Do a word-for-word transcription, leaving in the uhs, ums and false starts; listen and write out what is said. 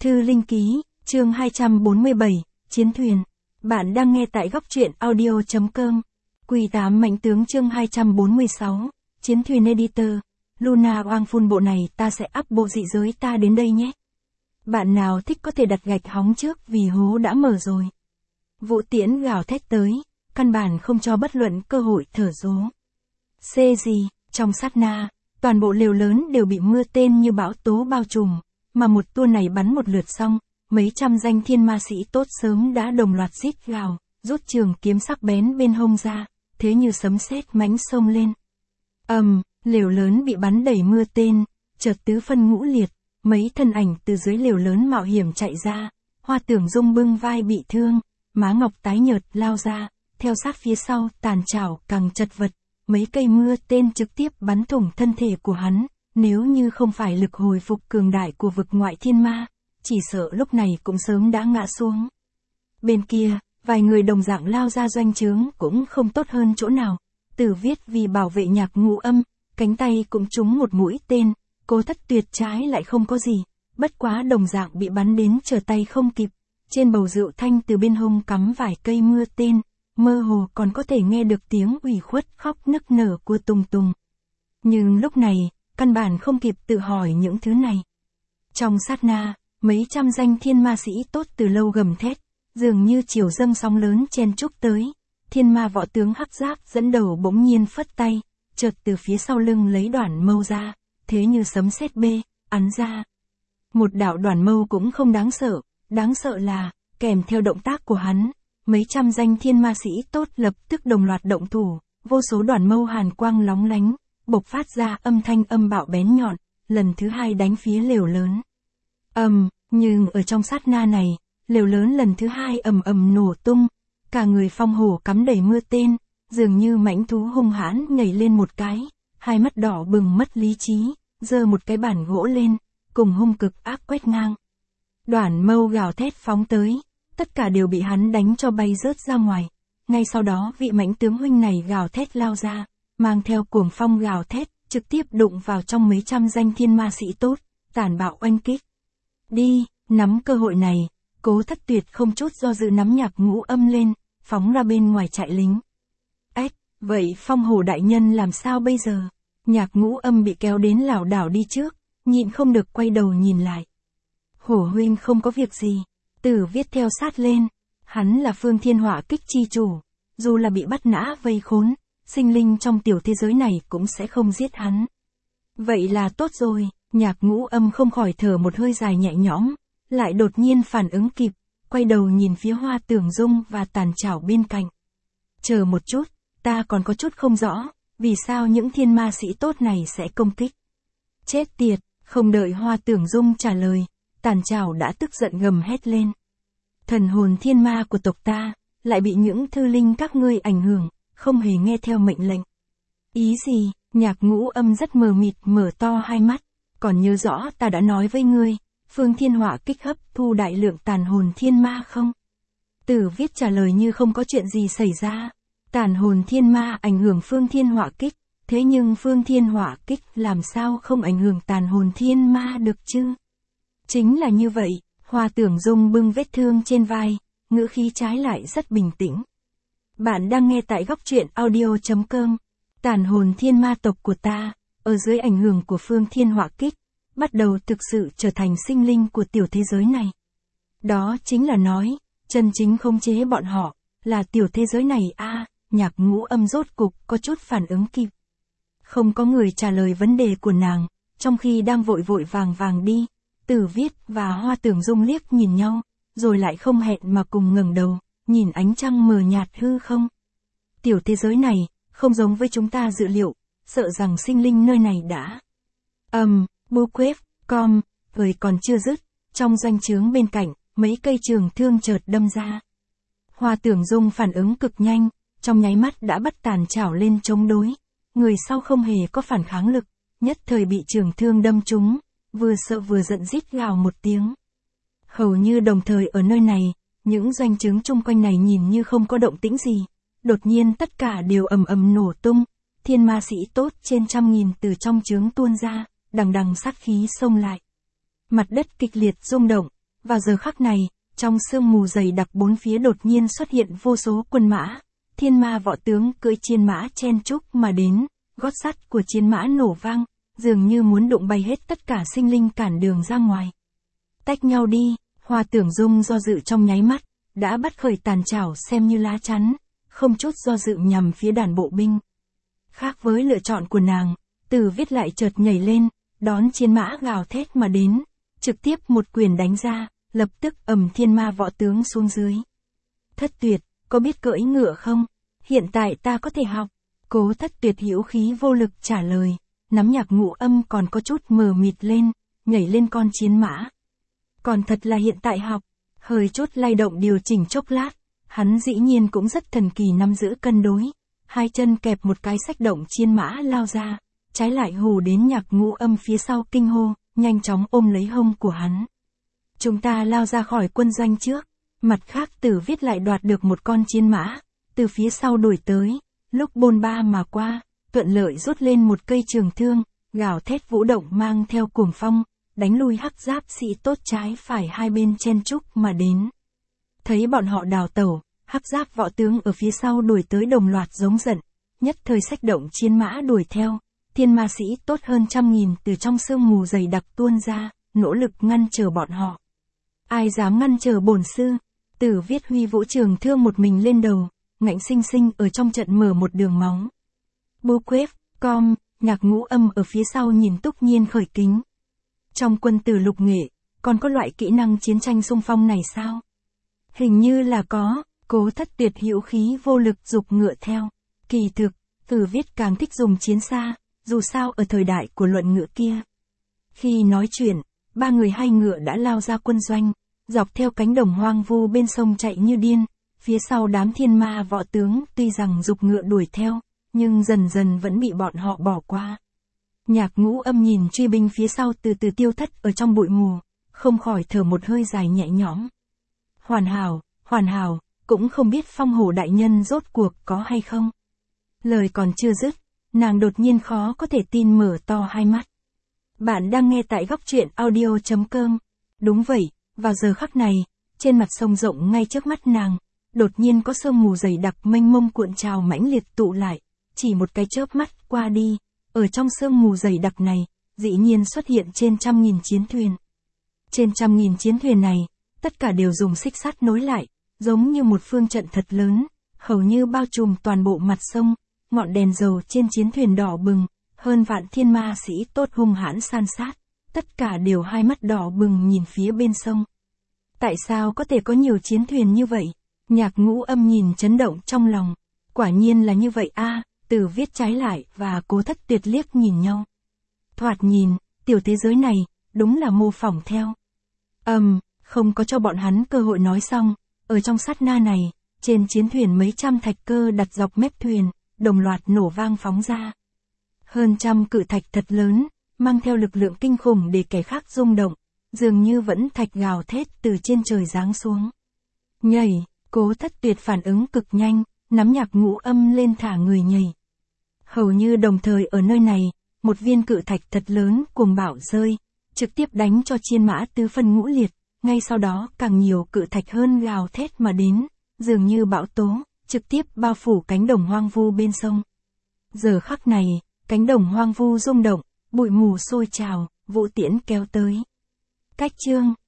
Thư Linh Ký, chương hai trăm bốn mươi bảy, Chiến thuyền. Bạn đang nghe tại góc truyện audio.com. Quỷ tám mãnh tướng chương hai trăm bốn mươi sáu, Chiến thuyền editor. Luna oang phun bộ này ta sẽ up bộ dị giới ta đến đây nhé. Bạn nào thích có thể đặt gạch hóng trước vì hố đã mở rồi. Vũ Tiễn gào thét tới, căn bản không cho bất luận cơ hội thở dố. Xê gì, trong sát na, toàn bộ lều lớn đều bị mưa tên như bão tố bao trùm, mà một tua này bắn một lượt xong, mấy trăm danh thiên ma sĩ tốt sớm đã đồng loạt rít gào, rút trường kiếm sắc bén bên hông ra, thế như sấm sét mãnh xông lên. Ầm, um, lều lớn bị bắn đầy mưa tên, chợt tứ phân ngũ liệt, mấy thân ảnh từ dưới lều lớn mạo hiểm chạy ra, Hoa Tưởng Dung bưng vai bị thương, má ngọc tái nhợt lao ra, theo sát phía sau tàn chảo càng chật vật, mấy cây mưa tên trực tiếp bắn thủng thân thể của hắn, nếu như không phải lực hồi phục cường đại của vực ngoại thiên ma, chỉ sợ lúc này cũng sớm đã ngã xuống. Bên kia, vài người đồng dạng lao ra doanh trướng cũng không tốt hơn chỗ nào, Tử Viết vì bảo vệ Nhạc Ngũ Âm, cánh tay cũng trúng một mũi tên, Cố Thất Tuyệt trái lại không có gì, bất quá đồng dạng bị bắn đến trở tay không kịp, trên bầu rượu thanh từ bên hông cắm vài cây mưa tên, mơ hồ còn có thể nghe được tiếng ủy khuất khóc nức nở của Tùng Tùng. Nhưng lúc này, căn bản không kịp tự hỏi những thứ này. Trong sát na, mấy trăm danh thiên ma sĩ tốt từ lâu gầm thét, dường như chiều dâng sóng lớn chen chúc tới, thiên ma võ tướng hắc giáp dẫn đầu bỗng nhiên phất tay, chợt từ phía sau lưng lấy đoản mâu ra, thế như sấm sét bê, ắn ra. Một đạo đoản mâu cũng không đáng sợ, đáng sợ là, kèm theo động tác của hắn, mấy trăm danh thiên ma sĩ tốt lập tức đồng loạt động thủ, vô số đoản mâu hàn quang lóng lánh, bộc phát ra âm thanh âm bạo bén nhọn, lần thứ hai đánh phía lều lớn. Ầm, um, nhưng ở trong sát na này, lều lớn lần thứ hai ầm ầm nổ tung, cả người Phong Hổ cắm đầy mưa tên, dường như mãnh thú hung hãn nhảy lên một cái, hai mắt đỏ bừng mất lý trí, giơ một cái bản gỗ lên, cùng hung cực ác quét ngang. Đoản mâu gào thét phóng tới, tất cả đều bị hắn đánh cho bay rớt ra ngoài. Ngay sau đó vị mãnh tướng huynh này gào thét lao ra, mang theo cuồng phong gào thét, trực tiếp đụng vào trong mấy trăm danh thiên ma sĩ tốt, tàn bạo oanh kích. Đi, nắm cơ hội này, Cố Thất Tuyệt không chút do dự nắm Nhạc Ngũ Âm lên, phóng ra bên ngoài trại lính. Ếch, vậy Phong Hổ đại nhân làm sao bây giờ? Nhạc Ngũ Âm bị kéo đến lảo đảo đi trước, nhịn không được quay đầu nhìn lại. Hổ huynh không có việc gì. Tử Viết theo sát lên, hắn là Phương Thiên Họa Kích chi chủ, dù là bị bắt nã vây khốn, sinh linh trong tiểu thế giới này cũng sẽ không giết hắn. Vậy là tốt rồi, Nhạc Ngũ Âm không khỏi thở một hơi dài nhẹ nhõm, lại đột nhiên phản ứng kịp, quay đầu nhìn phía Hoa Tưởng Dung và tàn chảo bên cạnh. Chờ một chút, ta còn có chút không rõ, vì sao những thiên ma sĩ tốt này sẽ công kích. Chết tiệt, không đợi Hoa Tưởng Dung trả lời, tàn chảo đã tức giận gầm hét lên. Thần hồn thiên ma của tộc ta, lại bị những thư linh các ngươi ảnh hưởng, không hề nghe theo mệnh lệnh. Ý gì? Nhạc Ngũ Âm rất mờ mịt mở to hai mắt, còn nhớ rõ ta đã nói với ngươi, Phương Thiên Họa Kích hấp thu đại lượng tàn hồn thiên ma không? Tử Viết trả lời như không có chuyện gì xảy ra. Tàn hồn thiên ma ảnh hưởng Phương Thiên Họa Kích, thế nhưng Phương Thiên Họa Kích làm sao không ảnh hưởng tàn hồn thiên ma được chứ? Chính là như vậy, Hoa Tưởng Dung bưng vết thương trên vai, ngữ khí trái lại rất bình tĩnh. Bạn đang nghe tại góc truyện audio.com. Tàn hồn thiên ma tộc của ta, ở dưới ảnh hưởng của Phương Thiên Họa Kích, bắt đầu thực sự trở thành sinh linh của tiểu thế giới này. Đó chính là nói, chân chính khống chế bọn họ, là tiểu thế giới này a. À, Nhạc Ngũ Âm rốt cục có chút phản ứng kịp. Không có người trả lời vấn đề của nàng, trong khi đang vội vội vàng vàng đi, Tử Viết và Hoa Tưởng Dung liếc nhìn nhau, rồi lại không hẹn mà cùng ngẩng đầu, nhìn ánh trăng mờ nhạt hư không. Tiểu thế giới này, không giống với chúng ta dự liệu, sợ rằng sinh linh nơi này đã. Ầm, um, bu quếp, com, người còn chưa dứt, trong doanh trướng bên cạnh, mấy cây trường thương chợt đâm ra. Hoa Tưởng Dung phản ứng cực nhanh, trong nháy mắt đã bắt tàn chảo lên chống đối. Người sau không hề có phản kháng lực, nhất thời bị trường thương đâm trúng, vừa sợ vừa giận rít gào một tiếng. Hầu như đồng thời ở nơi này, những doanh trướng chung quanh này nhìn như không có động tĩnh gì. Đột nhiên tất cả đều ầm ầm nổ tung, thiên ma sĩ tốt trên trăm nghìn từ trong trướng tuôn ra, đằng đằng sát khí xông lại. Mặt đất kịch liệt rung động, Vào giờ khắc này, trong sương mù dày đặc bốn phía đột nhiên xuất hiện vô số quân mã. Thiên ma võ tướng cưỡi chiến mã chen chúc mà đến, gót sắt của chiến mã nổ vang, dường như muốn đụng bay hết tất cả sinh linh cản đường ra ngoài. Tách nhau đi, Hoa Tưởng Dung do dự trong nháy mắt, đã bắt khởi tàn chảo xem như lá chắn, không chút do dự nhằm phía đàn bộ binh. Khác với lựa chọn của nàng, Từ Viết lại chợt nhảy lên, đón chiến mã gào thét mà đến, trực tiếp một quyền đánh ra, lập tức ầm thiên ma võ tướng xuống dưới. Thất Tuyệt, có biết cưỡi ngựa không? Hiện tại ta có thể học. Cố Thất Tuyệt hữu khí vô lực trả lời, nắm nhạc ngũ âm còn có chút mờ mịt lên, nhảy lên con chiến mã. Còn thật là hiện tại học, hơi chút lay động điều chỉnh chốc lát, hắn dĩ nhiên cũng rất thần kỳ nắm giữ cân đối, hai chân kẹp một cái xách động chiến mã lao ra, trái lại hù đến nhạc ngũ âm phía sau kinh hô, nhanh chóng ôm lấy hông của hắn. Chúng ta lao ra khỏi quân doanh trước, mặt khác Tử Viết lại đoạt được một con chiến mã, từ phía sau đuổi tới, lúc bôn ba mà qua, thuận lợi rút lên một cây trường thương, gào thét vũ động mang theo cuồng phong, đánh lui hắc giáp sĩ tốt trái phải hai bên chen chúc mà đến. Thấy bọn họ đào tẩu, hắc giáp võ tướng ở phía sau đuổi tới đồng loạt giống giận, nhất thời xách động chiến mã đuổi theo, thiên ma sĩ tốt hơn trăm nghìn từ trong sương mù dày đặc tuôn ra, nỗ lực ngăn trở bọn họ. Ai dám ngăn trở bổn sư? Tử Viết huy vũ trường thương một mình lên đầu, ngạnh sinh sinh ở trong trận mở một đường máu. Bố quếp, com, nhạc ngũ âm ở phía sau nhìn Túc Nhiên khởi kính. Trong quân tử lục nghệ, còn có loại kỹ năng chiến tranh xung phong này sao? Hình như là có, Cố Thất Tuyệt hữu khí vô lực dục ngựa theo. Kỳ thực, Tử Viết càng thích dùng chiến xa, dù sao ở thời đại của luận ngựa kia. Khi nói chuyện, ba người hai ngựa đã lao ra quân doanh, dọc theo cánh đồng hoang vu bên sông chạy như điên, phía sau đám thiên ma võ tướng tuy rằng dục ngựa đuổi theo, nhưng dần dần vẫn bị bọn họ bỏ qua. Nhạc ngũ âm nhìn truy binh phía sau từ từ tiêu thất ở trong bụi mù, không khỏi thở một hơi dài nhẹ nhõm. Hoàn hảo, hoàn hảo, cũng không biết Phong Hổ đại nhân rốt cuộc có hay không. Lời còn chưa dứt, nàng đột nhiên khó có thể tin mở to hai mắt. Bạn đang nghe tại góc truyện audio chấm com. Đúng vậy, vào giờ khắc này, trên mặt sông rộng ngay trước mắt nàng, đột nhiên có sương mù dày đặc mênh mông cuộn trào mãnh liệt tụ lại, chỉ một cái chớp mắt qua đi, ở trong sương mù dày đặc này, dĩ nhiên xuất hiện trên trăm nghìn chiến thuyền. Trên trăm nghìn chiến thuyền này, tất cả đều dùng xích sắt nối lại, giống như một phương trận thật lớn, hầu như bao trùm toàn bộ mặt sông, ngọn đèn dầu trên chiến thuyền đỏ bừng, hơn vạn thiên ma sĩ tốt hung hãn san sát, tất cả đều hai mắt đỏ bừng nhìn phía bên sông. Tại sao có thể có nhiều chiến thuyền như vậy? Nhạc ngũ âm nhìn chấn động trong lòng, quả nhiên là như vậy a. Tử Viết trái lại và Cố Thất Tuyệt liếc nhìn nhau. Thoạt nhìn, tiểu thế giới này, đúng là mô phỏng theo. Ầm, um, không có cho bọn hắn cơ hội nói xong, ở trong sát na này, trên chiến thuyền mấy trăm thạch cơ đặt dọc mép thuyền, đồng loạt nổ vang phóng ra. Hơn trăm cự thạch thật lớn, mang theo lực lượng kinh khủng để kẻ khác rung động, dường như vẫn thạch gào thét từ trên trời giáng xuống. Nhảy, Cố Thất Tuyệt phản ứng cực nhanh, nắm nhạc ngũ âm lên thả người nhảy. Hầu như đồng thời ở nơi này, một viên cự thạch thật lớn cuồng bạo rơi, trực tiếp đánh cho chiến mã tứ phân ngũ liệt, ngay sau đó càng nhiều cự thạch hơn gào thét mà đến, dường như bão tố, trực tiếp bao phủ cánh đồng hoang vu bên sông. Giờ khắc này, cánh đồng hoang vu rung động, bụi mù sôi trào, vũ tiễn kéo tới. Cách chương